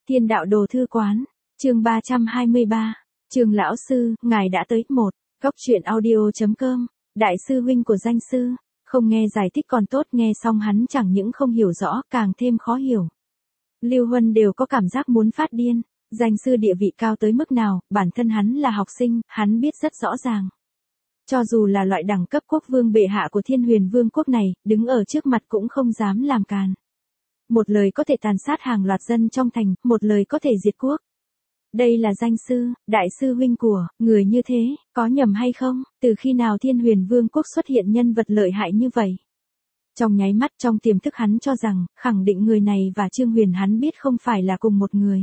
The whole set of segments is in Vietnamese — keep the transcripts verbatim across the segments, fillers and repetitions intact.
Thiên đạo đồ thư quán, chương ba trăm hai mươi ba, Trường lão sư, ngài đã tới. Một, góc truyện audio chấm com, đại sư huynh của danh sư, không nghe giải thích còn tốt, nghe xong hắn chẳng những không hiểu rõ, càng thêm khó hiểu. Lưu Huân đều có cảm giác muốn phát điên, danh sư địa vị cao tới mức nào, bản thân hắn là học sinh, hắn biết rất rõ ràng. Cho dù là loại đẳng cấp quốc vương bệ hạ của Thiên Huyền Vương quốc này, đứng ở trước mặt cũng không dám làm càn. Một lời có thể tàn sát hàng loạt dân trong thành, một lời có thể diệt quốc. Đây là danh sư, đại sư huynh của, người như thế, có nhầm hay không? Từ khi nào Thiên Huyền Vương quốc xuất hiện nhân vật lợi hại như vậy? Trong nháy mắt trong tiềm thức hắn cho rằng, khẳng định người này và Trương Huyền hắn biết không phải là cùng một người.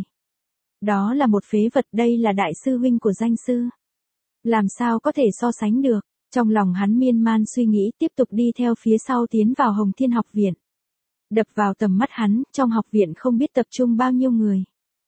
Đó là một phế vật, đây là đại sư huynh của danh sư. Làm sao có thể so sánh được? Trong lòng hắn miên man suy nghĩ, tiếp tục đi theo phía sau tiến vào Hồng Thiên học viện. Đập vào tầm mắt hắn, trong học viện không biết tập trung bao nhiêu người.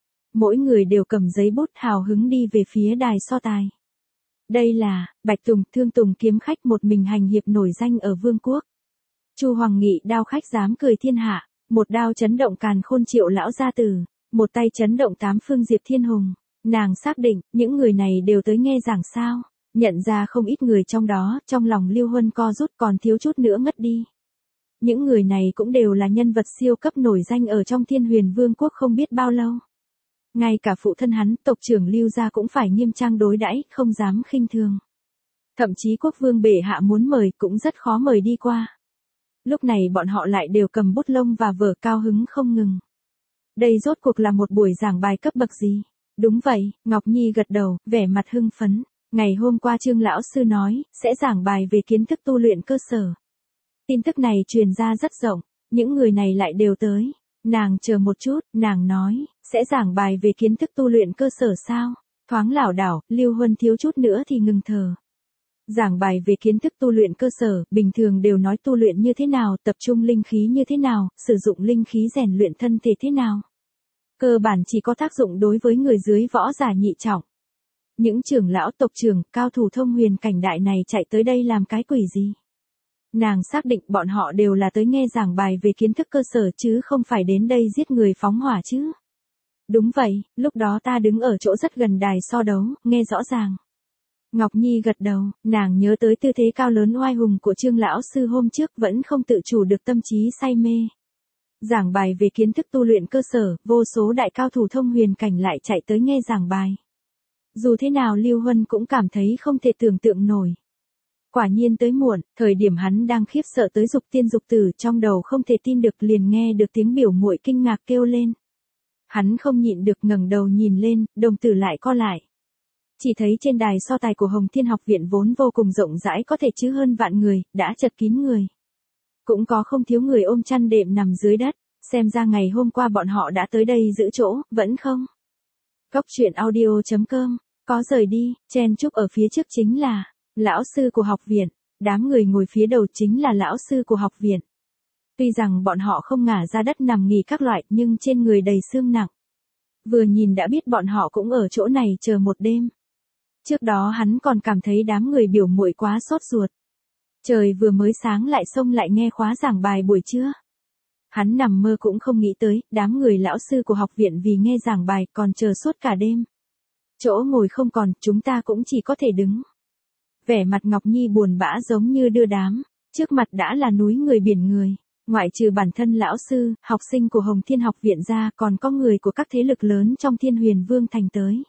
Mỗi người đều cầm giấy bút hào hứng đi về phía đài so tài. Đây là, Bạch Tùng, Thương Tùng kiếm khách, một mình hành hiệp nổi danh ở vương quốc. Chu Hoàng Nghị, đao khách dám cười thiên hạ, một đao chấn động càn khôn Triệu lão gia tử, một tay chấn động tám phương Diệp Thiên Hùng. Nàng xác định, những người này đều tới nghe giảng sao. Nhận ra không ít người trong đó, trong lòng Lưu Huân co rút, còn thiếu chút nữa ngất đi. Những người này cũng đều là nhân vật siêu cấp nổi danh ở trong Thiên Huyền Vương quốc không biết bao lâu. Ngay cả phụ thân hắn, tộc trưởng Lưu gia cũng phải nghiêm trang đối đãi, không dám khinh thường. Thậm chí quốc vương bệ hạ muốn mời cũng rất khó mời đi qua. Lúc này bọn họ lại đều cầm bút lông và vở, cao hứng không ngừng. Đây rốt cuộc là một buổi giảng bài cấp bậc gì? Đúng vậy, Ngọc Nhi gật đầu, vẻ mặt hưng phấn. Ngày hôm qua Trương lão sư nói, sẽ giảng bài về kiến thức tu luyện cơ sở. Tin tức này truyền ra rất rộng, những người này lại đều tới. Nàng chờ một chút, nàng nói, sẽ giảng bài về kiến thức tu luyện cơ sở sao? Thoáng lảo đảo, Lưu Huân thiếu chút nữa thì ngừng thở. Giảng bài về kiến thức tu luyện cơ sở, bình thường đều nói tu luyện như thế nào, tập trung linh khí như thế nào, sử dụng linh khí rèn luyện thân thể thế nào. Cơ bản chỉ có tác dụng đối với người dưới võ giả nhị trọng. Những trưởng lão tộc trưởng, cao thủ thông huyền cảnh đại này chạy tới đây làm cái quỷ gì? Nàng xác định bọn họ đều là tới nghe giảng bài về kiến thức cơ sở chứ không phải đến đây giết người phóng hỏa chứ. Đúng vậy, lúc đó ta đứng ở chỗ rất gần đài so đấu, nghe rõ ràng. Ngọc Nhi gật đầu, nàng nhớ tới tư thế cao lớn oai hùng của Trương lão sư hôm trước, vẫn không tự chủ được tâm trí say mê. Giảng bài về kiến thức tu luyện cơ sở, vô số đại cao thủ thông huyền cảnh lại chạy tới nghe giảng bài. Dù thế nào Lưu Huân cũng cảm thấy không thể tưởng tượng nổi. Quả nhiên tới muộn, thời điểm hắn đang khiếp sợ tới dục tiên dục tử, trong đầu không thể tin được liền nghe được tiếng biểu muội kinh ngạc kêu lên. Hắn không nhịn được ngẩng đầu nhìn lên, đồng tử lại co lại. Chỉ thấy trên đài so tài của Hồng Thiên học viện vốn vô cùng rộng rãi, có thể chứa hơn vạn người, đã chật kín người. Cũng có không thiếu người ôm chăn đệm nằm dưới đất, xem ra ngày hôm qua bọn họ đã tới đây giữ chỗ, vẫn không? Góc truyện audio chấm com, có rời đi, chen chúc ở phía trước chính là lão sư của học viện, đám người ngồi phía đầu chính là lão sư của học viện. Tuy rằng bọn họ không ngả ra đất nằm nghỉ các loại, nhưng trên người đầy xương nặng. Vừa nhìn đã biết bọn họ cũng ở chỗ này chờ một đêm. Trước đó hắn còn cảm thấy đám người biểu muội quá sốt ruột. Trời vừa mới sáng lại xông lại nghe khóa giảng bài buổi trưa. Hắn nằm mơ cũng không nghĩ tới, đám người lão sư của học viện vì nghe giảng bài còn chờ suốt cả đêm. Chỗ ngồi không còn, chúng ta cũng chỉ có thể đứng. Vẻ mặt Ngọc Nhi buồn bã giống như đưa đám, trước mặt đã là núi người biển người, ngoại trừ bản thân lão sư, học sinh của Hồng Thiên học viện ra, còn có người của các thế lực lớn trong Thiên Huyền Vương thành tới.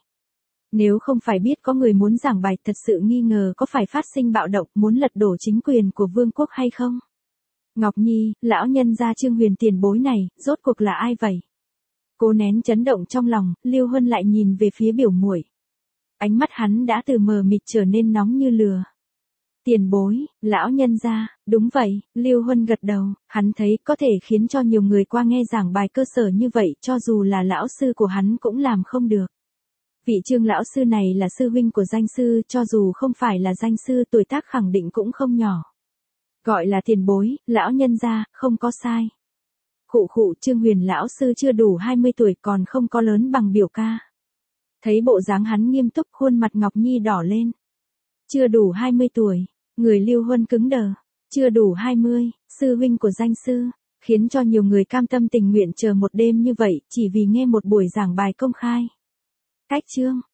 Nếu không phải biết có người muốn giảng bài, thật sự nghi ngờ có phải phát sinh bạo động, muốn lật đổ chính quyền của vương quốc hay không. Ngọc Nhi, lão nhân gia Trương Huyền tiền bối này, rốt cuộc là ai vậy? Cố nén chấn động trong lòng, Lưu Huân lại nhìn về phía biểu muội. Ánh mắt hắn đã từ mờ mịt trở nên nóng như lửa. Tiền bối, lão nhân gia, đúng vậy, Lưu Huân gật đầu, hắn thấy có thể khiến cho nhiều người qua nghe giảng bài cơ sở như vậy, cho dù là lão sư của hắn cũng làm không được. Vị Trương lão sư này là sư huynh của danh sư, cho dù không phải là danh sư, tuổi tác khẳng định cũng không nhỏ. Gọi là tiền bối, lão nhân gia, không có sai. Khụ khụ, Trương Huyền lão sư chưa đủ hai mươi tuổi, còn không có lớn bằng biểu ca. Thấy bộ dáng hắn nghiêm túc, khuôn mặt Ngọc Nhi đỏ lên. Chưa đủ hai mươi tuổi, người Lưu Huân cứng đờ. Chưa đủ hai mươi, sư huynh của danh sư. khiến cho nhiều người cam tâm tình nguyện chờ một đêm như vậy chỉ vì nghe một buổi giảng bài công khai. Cách chương